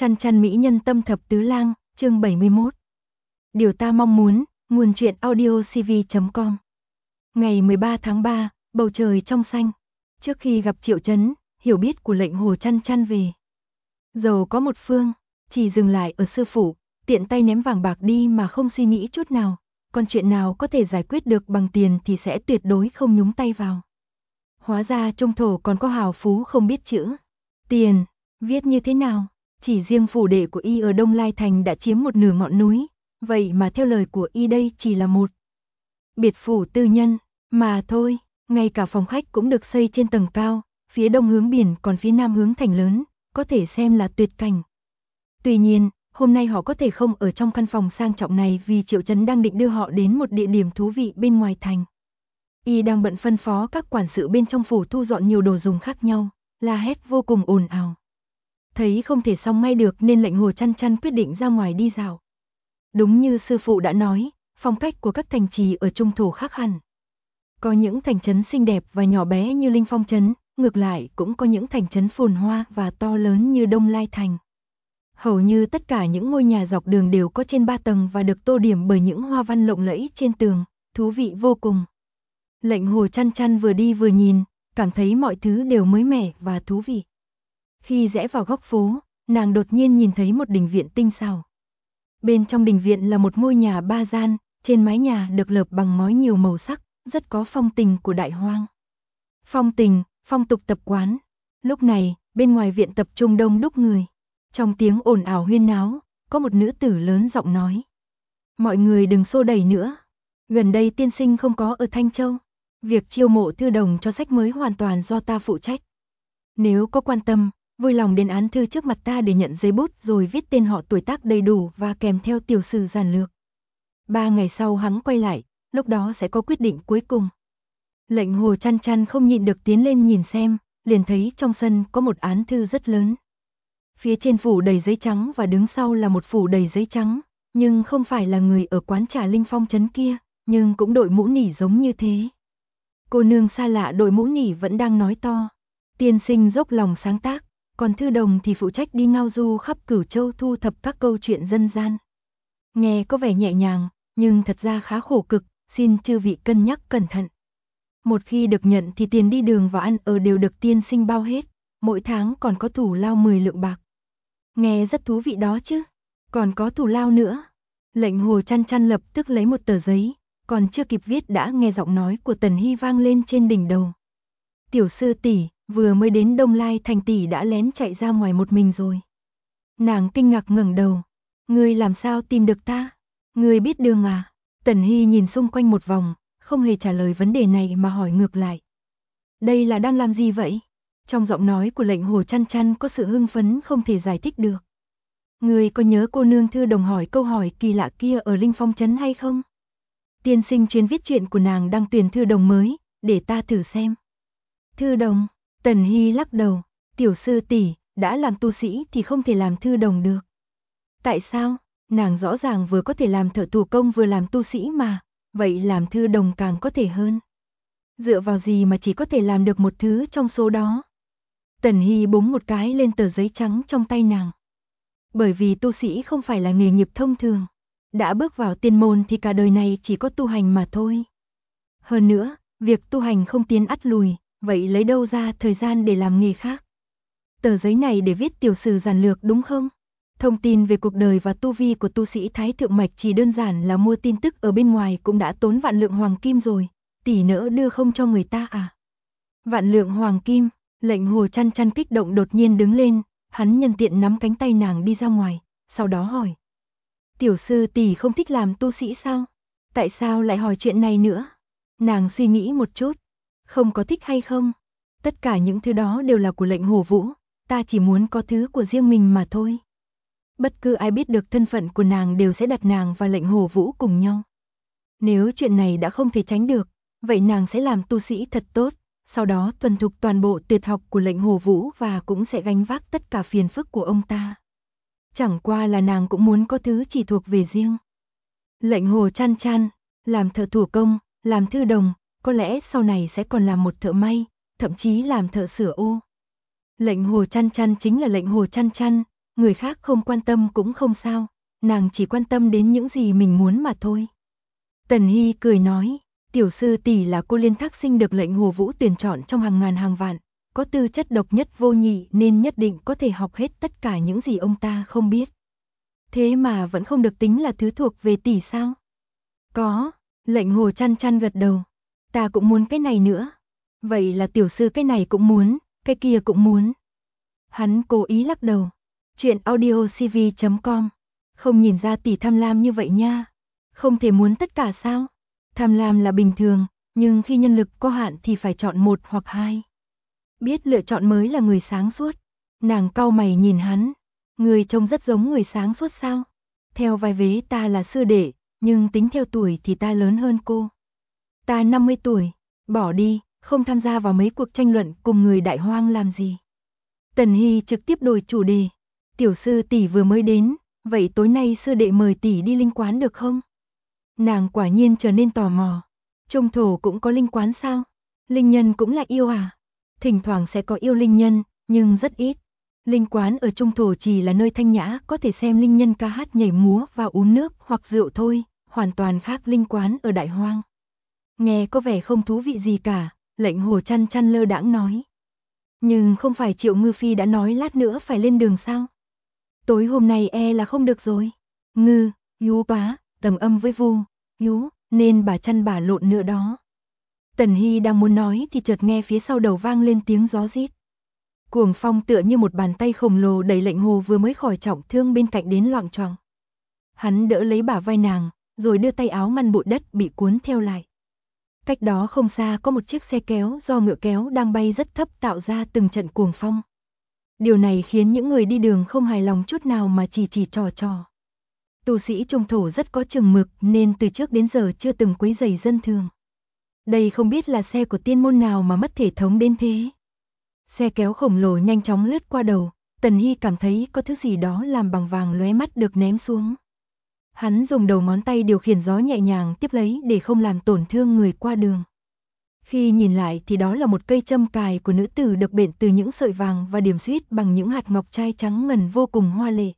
Chăn chăn mỹ nhân tâm thập tứ lang, chương 71. Điều ta mong muốn, nguồn truyện audiocv.com. Ngày 13 tháng 3, bầu trời trong xanh. Trước khi gặp Triệu Chấn, hiểu biết của lệnh hồ chăn chăn về giàu có một phương, chỉ dừng lại ở sư phụ, tiện tay ném vàng bạc đi mà không suy nghĩ chút nào, còn chuyện nào có thể giải quyết được bằng tiền thì sẽ tuyệt đối không nhúng tay vào. Hóa ra trong thổ còn có hào phú không biết chữ tiền, viết như thế nào? Chỉ riêng phủ đệ của y ở Đông Lai Thành đã chiếm một nửa ngọn núi, vậy mà theo lời của y đây chỉ là một biệt phủ tư nhân mà thôi, ngay cả phòng khách cũng được xây trên tầng cao, phía đông hướng biển còn phía nam hướng thành lớn, có thể xem là tuyệt cảnh. Tuy nhiên, hôm nay họ có thể không ở trong căn phòng sang trọng này vì Triệu Chấn đang định đưa họ đến một địa điểm thú vị bên ngoài thành. Y đang bận phân phó các quản sự bên trong phủ thu dọn nhiều đồ dùng khác nhau, la hét vô cùng ồn ào. Thấy không thể xong may được nên lệnh hồ chăn chăn quyết định ra ngoài đi dạo. Đúng như sư phụ đã nói, phong cách của các thành trì ở Trung Thổ khác hẳn. Có những thành trấn xinh đẹp và nhỏ bé như Linh Phong trấn, ngược lại cũng có những thành trấn phồn hoa và to lớn như Đông Lai Thành. Hầu như tất cả những ngôi nhà dọc đường đều có trên 3 tầng và được tô điểm bởi những hoa văn lộng lẫy trên tường, thú vị vô cùng. Lệnh hồ chăn chăn vừa đi vừa nhìn, cảm thấy mọi thứ đều mới mẻ và thú vị. Khi rẽ vào góc phố, nàng đột nhiên nhìn thấy một đình viện tinh xảo. Bên trong đình viện là một ngôi nhà 3 gian, trên mái nhà được lợp bằng ngói nhiều màu sắc, rất có phong tình của đại hoang. Phong tình, phong tục tập quán. Lúc này, bên ngoài viện tập trung đông đúc người. Trong tiếng ồn ào huyên náo, có một nữ tử lớn giọng nói. Mọi người đừng xô đẩy nữa. Gần đây tiên sinh không có ở Thanh Châu. Việc chiêu mộ thư đồng cho sách mới hoàn toàn do ta phụ trách. Nếu có quan tâm, vui lòng đến án thư trước mặt ta để nhận giấy bút rồi viết tên họ tuổi tác đầy đủ và kèm theo tiểu sử giản lược. 3 ngày sau hắn quay lại, lúc đó sẽ có quyết định cuối cùng. Lệnh hồ chăn chăn không nhịn được tiến lên nhìn xem, liền thấy trong sân có một án thư rất lớn. Phía trên phủ đầy giấy trắng và đứng sau là một phủ đầy giấy trắng, nhưng không phải là người ở quán trà Linh Phong trấn kia, nhưng cũng đội mũ nỉ giống như thế. Cô nương xa lạ đội mũ nỉ vẫn đang nói to. Tiên sinh dốc lòng sáng tác, còn thư đồng thì phụ trách đi ngao du khắp Cửu Châu thu thập các câu chuyện dân gian. Nghe có vẻ nhẹ nhàng, nhưng thật ra khá khổ cực, xin chư vị cân nhắc cẩn thận. Một khi được nhận thì tiền đi đường và ăn ở đều được tiên sinh bao hết, mỗi tháng còn có thù lao 10 lượng bạc. Nghe rất thú vị đó chứ, còn có thù lao nữa. Lệnh hồ chăn chăn lập tức lấy một tờ giấy, còn chưa kịp viết đã nghe giọng nói của Tần Hy vang lên trên đỉnh đầu. Tiểu sư tỷ, vừa mới đến Đông Lai Thành tỷ đã lén chạy ra ngoài một mình rồi. Nàng kinh ngạc ngẩng đầu. Ngươi làm sao tìm được ta? Ngươi biết đường à? Tần Hy nhìn xung quanh một vòng, không hề trả lời vấn đề này mà hỏi ngược lại. Đây là đang làm gì vậy? Trong giọng nói của lệnh hồ chăn chăn có sự hưng phấn không thể giải thích được. Ngươi có nhớ cô nương thư đồng hỏi câu hỏi kỳ lạ kia ở Linh Phong trấn hay không? Tiên sinh chuyên viết chuyện của nàng đang tuyển thư đồng mới, để ta thử xem. Thư đồng? Tần Hy lắc đầu. Tiểu sư tỷ, đã làm tu sĩ thì không thể làm thư đồng được. Tại sao? Nàng rõ ràng vừa có thể làm thợ thủ công vừa làm tu sĩ mà, vậy làm thư đồng càng có thể hơn. Dựa vào gì mà chỉ có thể làm được một thứ trong số đó? Tần Hy búng một cái lên tờ giấy trắng trong tay nàng. Bởi vì tu sĩ không phải là nghề nghiệp thông thường. Đã bước vào tiên môn thì cả đời này chỉ có tu hành mà thôi. Hơn nữa, việc tu hành không tiến ắt lùi, vậy lấy đâu ra thời gian để làm nghề khác? Tờ giấy này để viết tiểu sử giản lược đúng không? Thông tin về cuộc đời và tu vi của tu sĩ Thái Thượng Mạch chỉ đơn giản là mua tin tức ở bên ngoài cũng đã tốn vạn lượng hoàng kim rồi, tỷ nỡ đưa không cho người ta à? Vạn lượng hoàng kim, lệnh hồ chăn chăn kích động đột nhiên đứng lên, hắn nhân tiện nắm cánh tay nàng đi ra ngoài, sau đó hỏi. Tiểu sư tỷ không thích làm tu sĩ sao? Tại sao lại hỏi chuyện này nữa? Nàng suy nghĩ một chút, không có thích hay không? Tất cả những thứ đó đều là của lệnh hồ vũ, ta chỉ muốn có thứ của riêng mình mà thôi. Bất cứ ai biết được thân phận của nàng đều sẽ đặt nàng và lệnh hồ vũ cùng nhau. Nếu chuyện này đã không thể tránh được, vậy nàng sẽ làm tu sĩ thật tốt, sau đó thuần thục toàn bộ tuyệt học của lệnh hồ vũ và cũng sẽ gánh vác tất cả phiền phức của ông ta. Chẳng qua là nàng cũng muốn có thứ chỉ thuộc về riêng. Lệnh hồ chăn chăn, làm thợ thủ công, làm thư đồng, có lẽ sau này sẽ còn làm một thợ may, thậm chí làm thợ sửa ô. Lệnh hồ chăn chăn chính là lệnh hồ chăn chăn, người khác không quan tâm cũng không sao, nàng chỉ quan tâm đến những gì mình muốn mà thôi. Tần Hy cười nói, tiểu sư tỷ là cô liên thác sinh được lệnh Hồ Vũ tuyển chọn trong hàng ngàn hàng vạn, có tư chất độc nhất vô nhị nên nhất định có thể học hết tất cả những gì ông ta không biết. Thế mà vẫn không được tính là thứ thuộc về tỷ sao? Có, lệnh Hồ chăn chăn gật đầu. Ta cũng muốn cái này nữa. Vậy là tiểu sư cái này cũng muốn, cái kia cũng muốn. Hắn cố ý lắc đầu. Chuyện audiocv.com. Không nhìn ra tỷ tham lam như vậy nha. Không thể muốn tất cả sao? Tham lam là bình thường, nhưng khi nhân lực có hạn thì phải chọn một hoặc hai. Biết lựa chọn mới là người sáng suốt. Nàng cau mày nhìn hắn. Người trông rất giống người sáng suốt sao? Theo vai vế ta là sư đệ, nhưng tính theo tuổi thì ta lớn hơn cô. Ta 50 tuổi, bỏ đi, không tham gia vào mấy cuộc tranh luận cùng người đại hoang làm gì. Tần Hy trực tiếp đổi chủ đề. Tiểu sư tỷ vừa mới đến, vậy tối nay sư đệ mời tỷ đi linh quán được không? Nàng quả nhiên trở nên tò mò. Trung thổ cũng có linh quán sao? Linh nhân cũng là yêu à? Thỉnh thoảng sẽ có yêu linh nhân, nhưng rất ít. Linh quán ở Trung thổ chỉ là nơi thanh nhã có thể xem linh nhân ca hát nhảy múa và uống nước hoặc rượu thôi, hoàn toàn khác linh quán ở đại hoang. Nghe có vẻ không thú vị gì cả, lệnh Hồ chăn chăn lơ đãng nói. Nhưng không phải Triệu Ngư Phi đã nói lát nữa phải lên đường sao? Tối hôm nay e là không được rồi. Ngư, hú quá, đồng âm với vu, hú, nên bà chăn bà lộn nữa đó. Tần Hy đang muốn nói thì chợt nghe phía sau đầu vang lên tiếng gió rít. Cuồng phong tựa như một bàn tay khổng lồ đẩy lệnh Hồ vừa mới khỏi trọng thương bên cạnh đến loạng choạng. Hắn đỡ lấy bả vai nàng, rồi đưa tay áo ngăn bụi đất bị cuốn theo lại. Cách đó không xa có một chiếc xe kéo do ngựa kéo đang bay rất thấp tạo ra từng trận cuồng phong. Điều này khiến những người đi đường không hài lòng chút nào mà chỉ trò. Tu sĩ Trung thổ rất có chừng mực nên từ trước đến giờ chưa từng quấy rầy dân thường. Đây không biết là xe của tiên môn nào mà mất thể thống đến thế. Xe kéo khổng lồ nhanh chóng lướt qua đầu, Tần Hy cảm thấy có thứ gì đó làm bằng vàng lóe mắt được ném xuống. Hắn dùng đầu ngón tay điều khiển gió nhẹ nhàng tiếp lấy để không làm tổn thương người qua đường. Khi nhìn lại thì đó là một cây châm cài của nữ tử được bện từ những sợi vàng và điểm xuyết bằng những hạt ngọc trai trắng ngần vô cùng hoa lệ.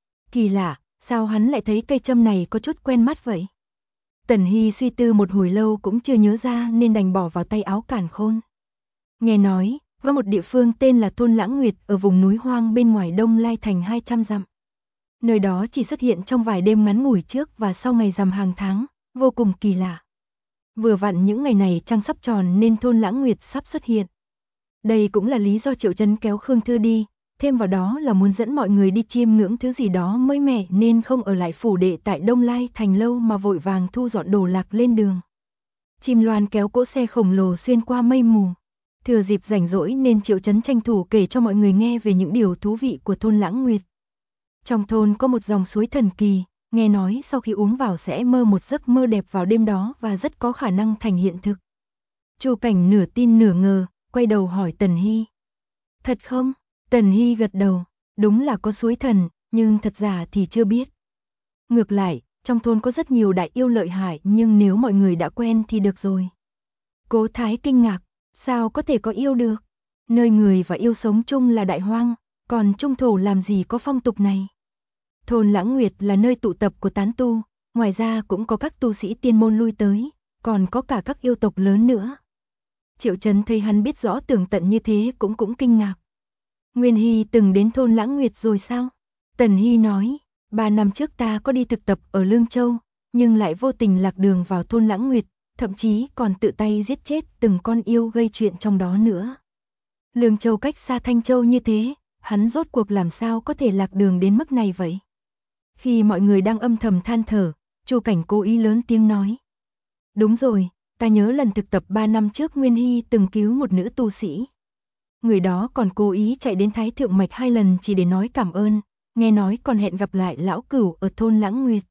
Kỳ lạ, sao hắn lại thấy cây châm này có chút quen mắt vậy? Tần Hy suy tư một hồi lâu cũng chưa nhớ ra nên đành bỏ vào tay áo càn khôn. Nghe nói, có một địa phương tên là Thôn Lãng Nguyệt ở vùng núi hoang bên ngoài Đông Lai thành 200 dặm. Nơi đó chỉ xuất hiện trong vài đêm ngắn ngủi trước và sau ngày rằm hàng tháng, vô cùng kỳ lạ. Vừa vặn những ngày này trăng sắp tròn nên Thôn Lãng Nguyệt sắp xuất hiện. Đây cũng là lý do Triệu Chấn kéo Khương Thư đi, thêm vào đó là muốn dẫn mọi người đi chiêm ngưỡng thứ gì đó mới mẻ nên không ở lại phủ đệ tại Đông Lai thành lâu mà vội vàng thu dọn đồ lạc lên đường. Chim loan kéo cỗ xe khổng lồ xuyên qua mây mù. Thừa dịp rảnh rỗi nên Triệu Chấn tranh thủ kể cho mọi người nghe về những điều thú vị của Thôn Lãng Nguyệt. Trong thôn có một dòng suối thần kỳ, nghe nói sau khi uống vào sẽ mơ một giấc mơ đẹp vào đêm đó và rất có khả năng thành hiện thực. Chu Cảnh nửa tin nửa ngờ, quay đầu hỏi Tần Hy. Thật không? Tần Hy gật đầu, đúng là có suối thần, nhưng thật giả thì chưa biết. Ngược lại, trong thôn có rất nhiều đại yêu lợi hại nhưng nếu mọi người đã quen thì được rồi. Cố Thái kinh ngạc, sao có thể có yêu được? Nơi người và yêu sống chung là đại hoang, còn Trung thổ làm gì có phong tục này? Thôn Lãng Nguyệt là nơi tụ tập của tán tu, ngoài ra cũng có các tu sĩ tiên môn lui tới, còn có cả các yêu tộc lớn nữa. Triệu Chấn thấy hắn biết rõ tường tận như thế cũng kinh ngạc. Nguyên Hy từng đến thôn Lãng Nguyệt rồi sao? Tần Hy nói, 3 năm trước ta có đi thực tập ở Lương Châu, nhưng lại vô tình lạc đường vào thôn Lãng Nguyệt, thậm chí còn tự tay giết chết từng con yêu gây chuyện trong đó nữa. Lương Châu cách xa Thanh Châu như thế, hắn rốt cuộc làm sao có thể lạc đường đến mức này vậy? Khi mọi người đang âm thầm than thở, Chu Cảnh cố ý lớn tiếng nói. Đúng rồi, ta nhớ lần thực tập 3 năm trước Nguyên Hy từng cứu một nữ tu sĩ. Người đó còn cố ý chạy đến Thái Thượng Mạch 2 lần chỉ để nói cảm ơn, nghe nói còn hẹn gặp lại lão cửu ở thôn Lãng Nguyệt.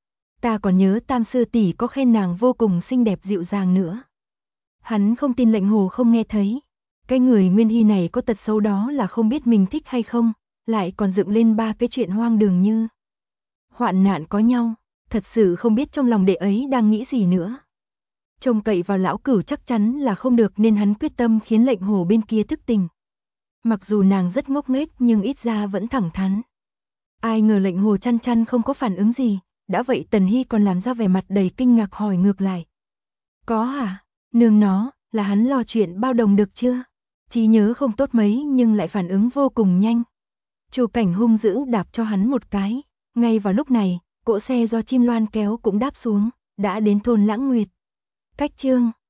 Ta còn nhớ Tam sư tỷ có khen nàng vô cùng xinh đẹp dịu dàng nữa. Hắn không tin lệnh Hồ không nghe thấy. Cái người Nguyên Hy này có tật xấu đó là không biết mình thích hay không, lại còn dựng lên 3 cái chuyện hoang đường như hoạn nạn có nhau, thật sự không biết trong lòng đệ ấy đang nghĩ gì nữa. Trông cậy vào lão cửu chắc chắn là không được nên hắn quyết tâm khiến lệnh Hồ bên kia thức tỉnh. Mặc dù nàng rất ngốc nghếch nhưng ít ra vẫn thẳng thắn. Ai ngờ lệnh Hồ Chăn Chăn không có phản ứng gì, đã vậy Tần Hy còn làm ra vẻ mặt đầy kinh ngạc hỏi ngược lại. Có hả? Nương nó, là hắn lo chuyện bao đồng được chưa? Trí nhớ không tốt mấy nhưng lại phản ứng vô cùng nhanh. Chu Cảnh hung dữ đạp cho hắn một cái. Ngay vào lúc này, cỗ xe do Chim Loan kéo cũng đáp xuống, đã đến thôn Lãng Nguyệt. Cách chương